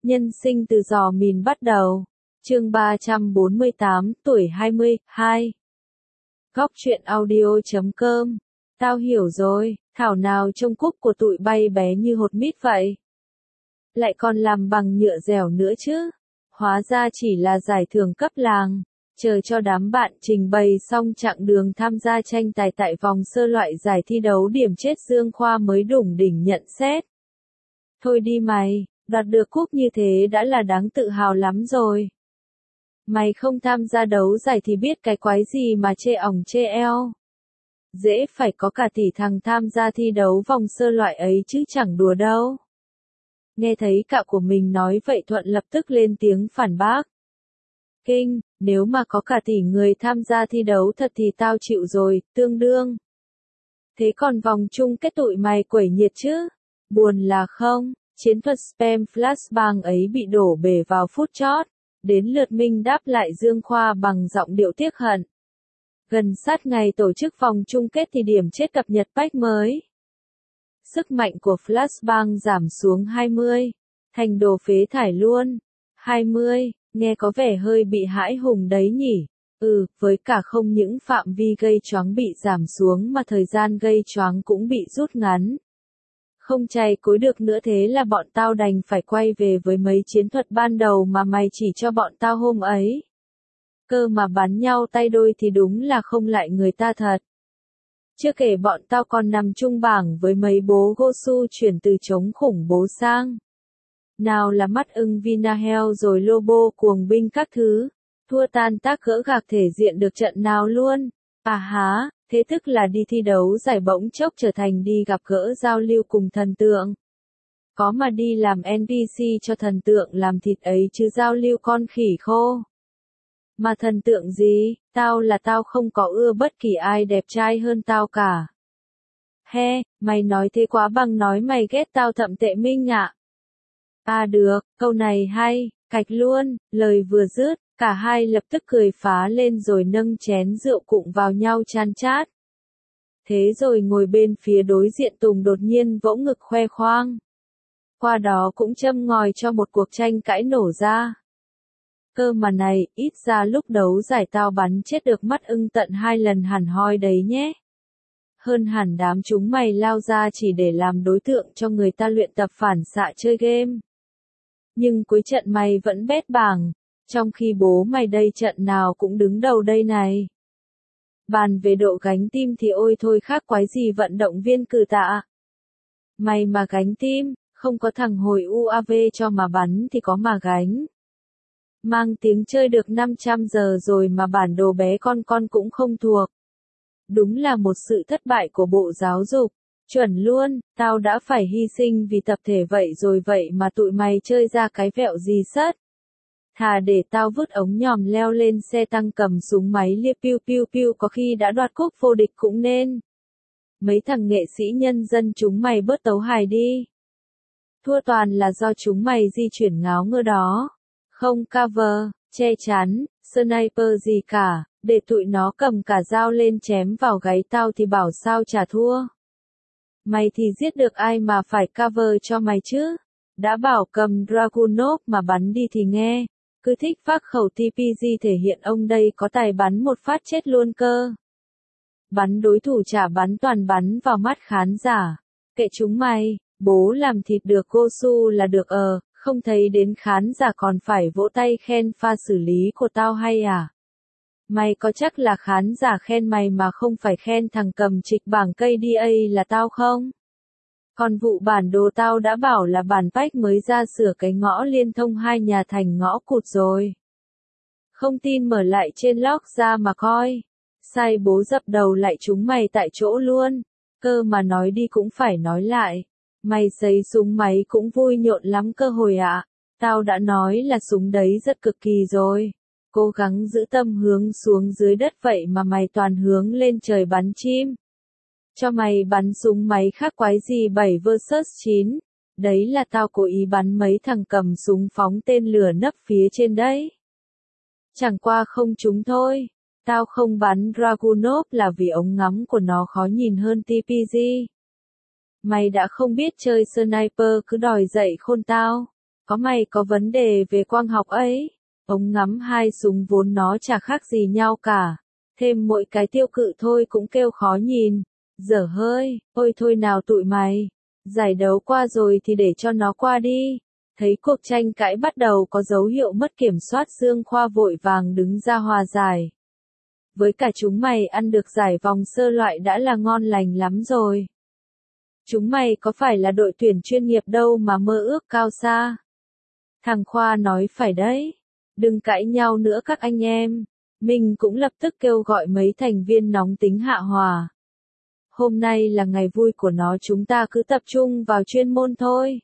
Nhân sinh từ giò mìn bắt đầu. Chương 348, tuổi 20, 2. Góc truyện audio.com. Tao hiểu rồi, thảo nào trông cúc của tụi bay bé như hột mít vậy. Lại còn làm bằng nhựa dẻo nữa chứ. Hóa ra chỉ là giải thưởng cấp làng. Chờ cho đám bạn trình bày xong chặng đường tham gia tranh tài tại vòng sơ loại giải thi đấu điểm chết Dương Khoa mới đủng đỉnh nhận xét. Thôi đi mày, đoạt được cúp như thế đã là đáng tự hào lắm rồi. Mày không tham gia đấu giải thì biết cái quái gì mà chê ỏng chê eo. Dễ phải có cả tỷ thằng tham gia thi đấu vòng sơ loại ấy chứ chẳng đùa đâu. Nghe thấy cạo của mình nói vậy Thuận lập tức lên tiếng phản bác. Kinh, nếu mà có cả tỷ người tham gia thi đấu thật thì tao chịu rồi, tương đương. Thế còn vòng chung kết tụi mày quẩy nhiệt chứ? Buồn là không, chiến thuật spam flashbang ấy bị đổ bể vào phút chót. Đến lượt Minh đáp lại Dương Khoa bằng giọng điệu tiếc hận. Gần sát ngày tổ chức vòng chung kết thì điểm chết cập nhật patch mới. Sức mạnh của flashbang giảm xuống 20. Thành đồ phế thải luôn. 20, nghe có vẻ hơi bị hãi hùng đấy nhỉ. Với cả không những phạm vi gây choáng bị giảm xuống mà thời gian gây choáng cũng bị rút ngắn. Không chay cối được nữa thế là bọn tao đành phải quay về với mấy chiến thuật ban đầu mà mày chỉ cho bọn tao hôm ấy. Cơ mà bắn nhau tay đôi thì đúng là không lại người ta thật. Chưa kể bọn tao còn nằm chung bảng với mấy bố Gosu chuyển từ chống khủng bố sang. Nào là mắt ưng Vinahel rồi Lobo cuồng binh các thứ. Thua tan tác gỡ gạc thể diện được trận nào luôn. À há, thế tức là đi thi đấu giải bỗng chốc trở thành đi gặp gỡ giao lưu cùng thần tượng. Có mà đi làm NPC cho thần tượng làm thịt ấy chứ giao lưu con khỉ khô. Mà thần tượng gì, tao không có ưa bất kỳ ai đẹp trai hơn tao cả. He, mày nói thế quá bằng nói mày ghét tao thậm tệ Minh ạ. À được, câu này hay, cạch luôn, lời vừa dứt, cả hai lập tức cười phá lên rồi nâng chén rượu cụng vào nhau chan chát. Thế rồi ngồi bên phía đối diện Tùng đột nhiên vỗ ngực khoe khoang. Qua đó cũng châm ngòi cho một cuộc tranh cãi nổ ra. Cơ mà này, ít ra lúc đấu giải tao bắn chết được mắt ưng tận 2 lần hẳn hoi đấy nhé. Hơn hẳn đám chúng mày lao ra chỉ để làm đối tượng cho người ta luyện tập phản xạ chơi game. Nhưng cuối trận mày vẫn bét bảng, trong khi bố mày đây trận nào cũng đứng đầu đây này. Bàn về độ gánh tim thì ôi thôi khác quái gì vận động viên cử tạ. Mày mà gánh tim, không có thằng hồi UAV cho mà bắn thì có mà gánh. Mang tiếng chơi được 500 giờ rồi mà bản đồ bé con cũng không thuộc. Đúng là một sự thất bại của Bộ Giáo dục. Chuẩn luôn, tao đã phải hy sinh vì tập thể vậy mà tụi mày chơi ra cái vẹo gì sất. Thà để tao vứt ống nhòm leo lên xe tăng cầm súng máy lia piu piu piu có khi đã đoạt cúp vô địch cũng nên. Mấy thằng nghệ sĩ nhân dân chúng mày bớt tấu hài đi. Thua toàn là do chúng mày di chuyển ngáo ngơ đó. Không cover, che chắn, sniper gì cả, để tụi nó cầm cả dao lên chém vào gáy tao thì bảo sao chả thua. Mày thì giết được ai mà phải cover cho mày chứ? Đã bảo cầm Dragunov mà bắn đi thì nghe. Cứ thích phác khẩu TPG thể hiện ông đây có tài bắn một phát chết luôn cơ. Bắn đối thủ chả bắn toàn bắn vào mắt khán giả. Kệ chúng mày, bố làm thịt được Gosu là được không thấy đến khán giả còn phải vỗ tay khen pha xử lý của tao hay à? Mày có chắc là khán giả khen mày mà không phải khen thằng cầm trịch bảng cây DA là tao không? Còn vụ bản đồ tao đã bảo là bản patch mới ra sửa cái ngõ liên thông hai nhà thành ngõ cụt rồi. Không tin mở lại trên log ra mà coi. Sai bố dập đầu lại chúng mày tại chỗ luôn. Cơ mà nói đi cũng phải nói lại. Mày sấy súng máy cũng vui nhộn lắm cơ hồi ạ. Tao đã nói là súng đấy rất cực kỳ rồi. Cố gắng giữ tâm hướng xuống dưới đất vậy mà mày toàn hướng lên trời bắn chim. Cho mày bắn súng máy khác quái gì 7 vs 9. Đấy là tao cố ý bắn mấy thằng cầm súng phóng tên lửa nấp phía trên đấy. Chẳng qua không trúng thôi. Tao không bắn Dragunov là vì ống ngắm của nó khó nhìn hơn TPG. Mày đã không biết chơi sniper cứ đòi dạy khôn tao. Có mày có vấn đề về quang học ấy. Ống ngắm hai súng vốn nó chả khác gì nhau cả. Thêm mỗi cái tiêu cự thôi cũng kêu khó nhìn. Dở hơi, ôi thôi nào tụi mày. Giải đấu qua rồi thì để cho nó qua đi. Thấy cuộc tranh cãi bắt đầu có dấu hiệu mất kiểm soát, Dương Khoa vội vàng đứng ra hòa giải. Với cả chúng mày ăn được giải vòng sơ loại đã là ngon lành lắm rồi. Chúng mày có phải là đội tuyển chuyên nghiệp đâu mà mơ ước cao xa. Thằng Khoa nói phải đấy. Đừng cãi nhau nữa các anh em. Mình cũng lập tức kêu gọi mấy thành viên nóng tính hạ hòa. Hôm nay là ngày vui của nó, chúng ta cứ tập trung vào chuyên môn thôi.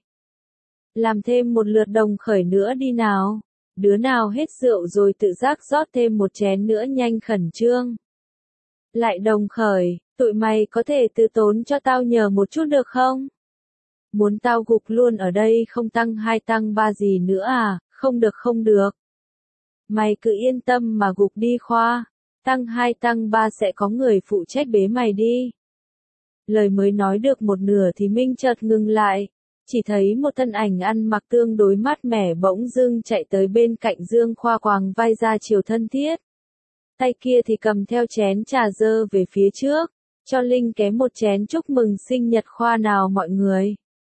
Làm thêm một lượt đồng khởi nữa đi nào. Đứa nào hết rượu rồi tự giác rót thêm một chén nữa nhanh khẩn trương. Lại đồng khởi, tụi mày có thể từ tốn cho tao nhờ một chút được không? Muốn tao gục luôn ở đây không tăng 2 tăng 3 gì nữa à? Không được không được. Mày cứ yên tâm mà gục đi Khoa. Tăng 2 tăng 3 sẽ có người phụ trách bế mày đi. Lời mới nói được một nửa thì Minh chợt ngừng lại. Chỉ thấy một thân ảnh ăn mặc tương đối mát mẻ bỗng dưng chạy tới bên cạnh Dương Khoa, quàng vai ra chiều thân thiết. Tay kia thì cầm theo chén trà dơ về phía trước. Cho Linh ké một chén chúc mừng sinh nhật Khoa nào mọi người.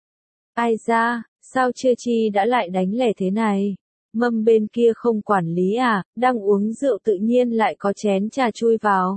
Ai ra, sao chưa chi đã lại đánh lẻ thế này? Mâm bên kia không quản lý à, đang uống rượu tự nhiên lại có chén trà chui vào.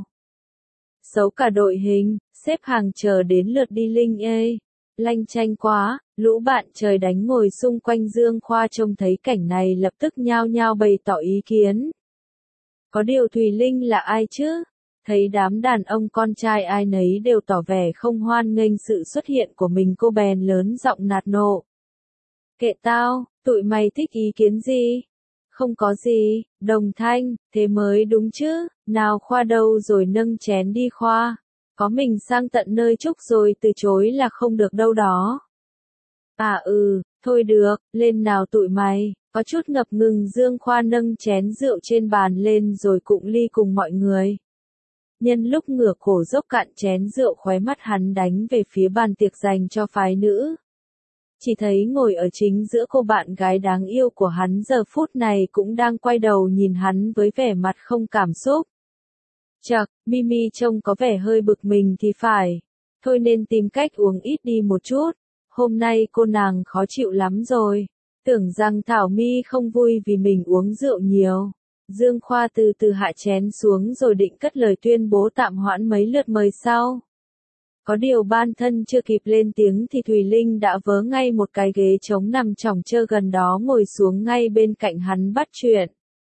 Xấu cả đội hình, xếp hàng chờ đến lượt đi Linh ơi. Lanh chanh quá, lũ bạn trời đánh ngồi xung quanh Dương Khoa trông thấy cảnh này lập tức nhao nhao bày tỏ ý kiến. Có điều Thùy Linh là ai chứ? Thấy đám đàn ông con trai ai nấy đều tỏ vẻ không hoan nghênh sự xuất hiện của mình, cô bèn lớn giọng nạt nộ. Kệ tao, tụi mày thích ý kiến gì? Không có gì, đồng thanh, thế mới đúng chứ, nào Khoa đâu rồi, nâng chén đi Khoa. Có mình sang tận nơi chúc rồi từ chối là không được đâu đó. À thôi được, lên nào tụi mày. Có chút ngập ngừng Dương Khoa nâng chén rượu trên bàn lên rồi cụng ly cùng mọi người. Nhân lúc ngửa cổ dốc cạn chén rượu, khóe mắt hắn đánh về phía bàn tiệc dành cho phái nữ. Chỉ thấy ngồi ở chính giữa cô bạn gái đáng yêu của hắn giờ phút này cũng đang quay đầu nhìn hắn với vẻ mặt không cảm xúc. Chậc, Mimi trông có vẻ hơi bực mình thì phải. Thôi nên tìm cách uống ít đi một chút. Hôm nay cô nàng khó chịu lắm rồi. Tưởng rằng Thảo My không vui vì mình uống rượu nhiều. Dương Khoa từ từ hạ chén xuống rồi định cất lời tuyên bố tạm hoãn mấy lượt mời sau. Có điều ban thân chưa kịp lên tiếng thì Thùy Linh đã vớ ngay một cái ghế trống nằm chỏng chơ gần đó ngồi xuống ngay bên cạnh hắn bắt chuyện.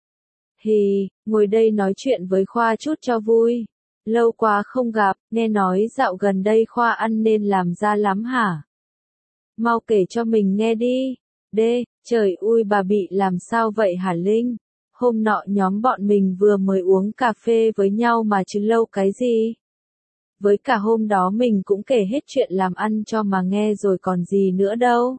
Hì, ngồi đây nói chuyện với Khoa chút cho vui. Lâu quá không gặp, nghe nói dạo gần đây Khoa ăn nên làm ra lắm hả? Mau kể cho mình nghe đi. Đê, trời ui bà bị làm sao vậy hả Linh? Hôm nọ nhóm bọn mình vừa mới uống cà phê với nhau mà chứ lâu cái gì? Với cả hôm đó mình cũng kể hết chuyện làm ăn cho mà nghe rồi còn gì nữa đâu.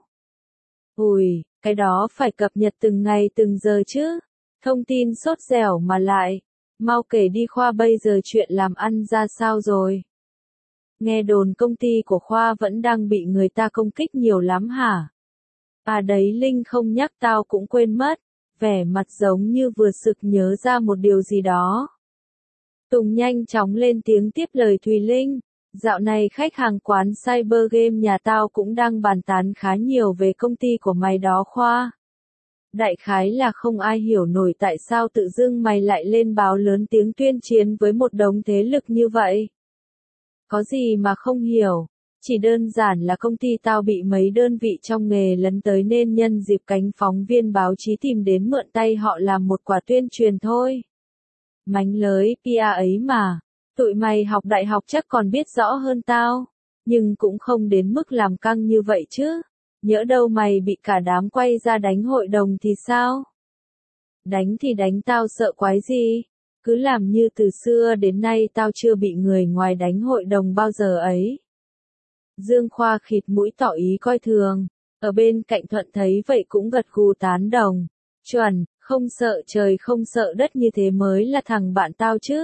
Ui, cái đó phải cập nhật từng ngày từng giờ chứ. Thông tin sốt dẻo mà lại. Mau kể đi Khoa, bây giờ chuyện làm ăn ra sao rồi? Nghe đồn công ty của Khoa vẫn đang bị người ta công kích nhiều lắm hả? À đấy, Linh không nhắc tao cũng quên mất. Vẻ mặt giống như vừa sực nhớ ra một điều gì đó. Tùng nhanh chóng lên tiếng tiếp lời Thùy Linh. Dạo này khách hàng quán Cyber Game nhà tao cũng đang bàn tán khá nhiều về công ty của mày đó Khoa. Đại khái là không ai hiểu nổi tại sao tự dưng mày lại lên báo lớn tiếng tuyên chiến với một đống thế lực như vậy. Có gì mà không hiểu. Chỉ đơn giản là công ty tao bị mấy đơn vị trong nghề lấn tới nên nhân dịp cánh phóng viên báo chí tìm đến mượn tay họ làm một quả tuyên truyền thôi. Mánh lới PR ấy mà. Tụi mày học đại học chắc còn biết rõ hơn tao. Nhưng cũng không đến mức làm căng như vậy chứ. Nhỡ đâu mày bị cả đám quay ra đánh hội đồng thì sao? Đánh thì đánh, tao sợ quái gì? Cứ làm như từ xưa đến nay tao chưa bị người ngoài đánh hội đồng bao giờ ấy. Dương Khoa khịt mũi tỏ ý coi thường. Ở bên cạnh Thuận thấy vậy cũng gật gù tán đồng. Chuẩn, không sợ trời không sợ đất, như thế mới là thằng bạn tao chứ.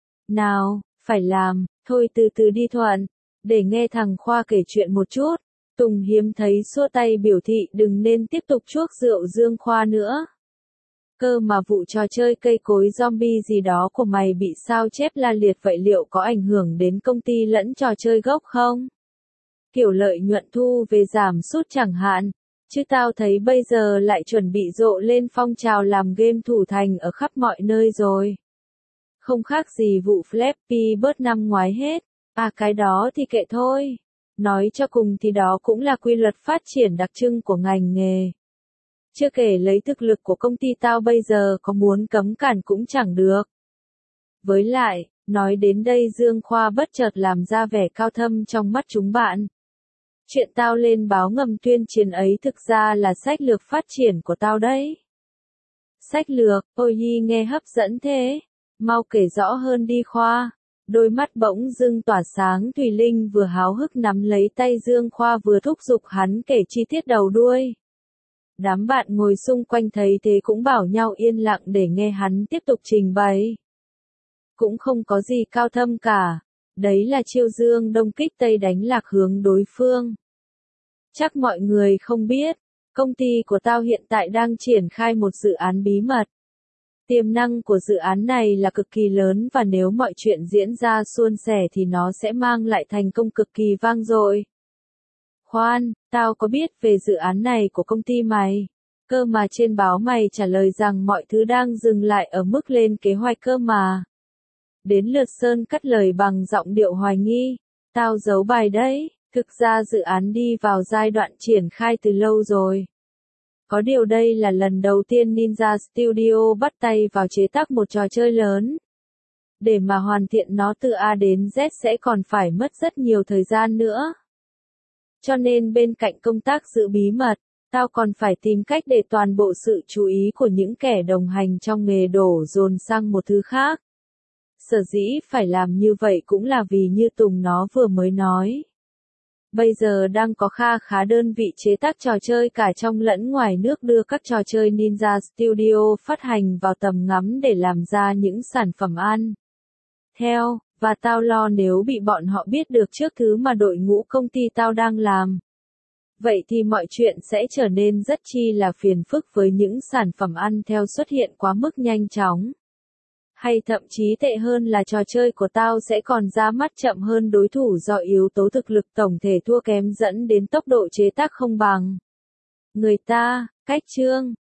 Nào, phải làm, thôi từ từ đi Thuận. Để nghe thằng Khoa kể chuyện một chút. Tùng hiếm thấy xua tay biểu thị đừng nên tiếp tục chuốc rượu Dương Khoa nữa. Cơ mà vụ trò chơi cây cối zombie gì đó của mày bị sao chép la liệt vậy liệu có ảnh hưởng đến công ty lẫn trò chơi gốc không? Kiểu lợi nhuận thu về giảm sút chẳng hạn. Chứ tao thấy bây giờ lại chuẩn bị rộ lên phong trào làm game thủ thành ở khắp mọi nơi rồi. Không khác gì vụ Flappy Bird năm ngoái hết. À cái đó thì kệ thôi. Nói cho cùng thì đó cũng là quy luật phát triển đặc trưng của ngành nghề. Chưa kể lấy thực lực của công ty tao bây giờ có muốn cấm cản cũng chẳng được. Với lại, nói đến đây Dương Khoa bất chợt làm ra vẻ cao thâm trong mắt chúng bạn. Chuyện tao lên báo ngầm tuyên chiến ấy thực ra là sách lược phát triển của tao đấy. Sách lược, ôi nghe hấp dẫn thế. Mau kể rõ hơn đi Khoa. Đôi mắt bỗng dưng tỏa sáng Thùy Linh vừa háo hức nắm lấy tay Dương Khoa vừa thúc giục hắn kể chi tiết đầu đuôi. Đám bạn ngồi xung quanh thấy thế cũng bảo nhau yên lặng để nghe hắn tiếp tục trình bày. Cũng không có gì cao thâm cả. Đấy là chiêu Dương Đông kích Tây đánh lạc hướng đối phương. Chắc mọi người không biết, công ty của tao hiện tại đang triển khai một dự án bí mật. Tiềm năng của dự án này là cực kỳ lớn và nếu mọi chuyện diễn ra suôn sẻ thì nó sẽ mang lại thành công cực kỳ vang dội. Khoan, tao có biết về dự án này của công ty mày. Cơ mà trên báo mày trả lời rằng mọi thứ đang dừng lại ở mức lên kế hoạch cơ mà. Đến lượt Sơn cắt lời bằng giọng điệu hoài nghi. Tao giấu bài đấy, thực ra dự án đi vào giai đoạn triển khai từ lâu rồi. Có điều đây là lần đầu tiên Ninja Studio bắt tay vào chế tác một trò chơi lớn. Để mà hoàn thiện nó từ A đến Z sẽ còn phải mất rất nhiều thời gian nữa. Cho nên bên cạnh công tác giữ bí mật, tao còn phải tìm cách để toàn bộ sự chú ý của những kẻ đồng hành trong nghề đổ dồn sang một thứ khác. Sở dĩ phải làm như vậy cũng là vì như Tùng nó vừa mới nói. Bây giờ đang có kha khá đơn vị chế tác trò chơi cả trong lẫn ngoài nước đưa các trò chơi Ninja Studio phát hành vào tầm ngắm để làm ra những sản phẩm ăn. Theo, và tao lo nếu bị bọn họ biết được trước thứ mà đội ngũ công ty tao đang làm. Vậy thì mọi chuyện sẽ trở nên rất chi là phiền phức với những sản phẩm ăn theo xuất hiện quá mức nhanh chóng. Hay thậm chí tệ hơn là trò chơi của tao sẽ còn ra mắt chậm hơn đối thủ do yếu tố thực lực tổng thể thua kém dẫn đến tốc độ chế tác không bằng. Người ta, cách chương.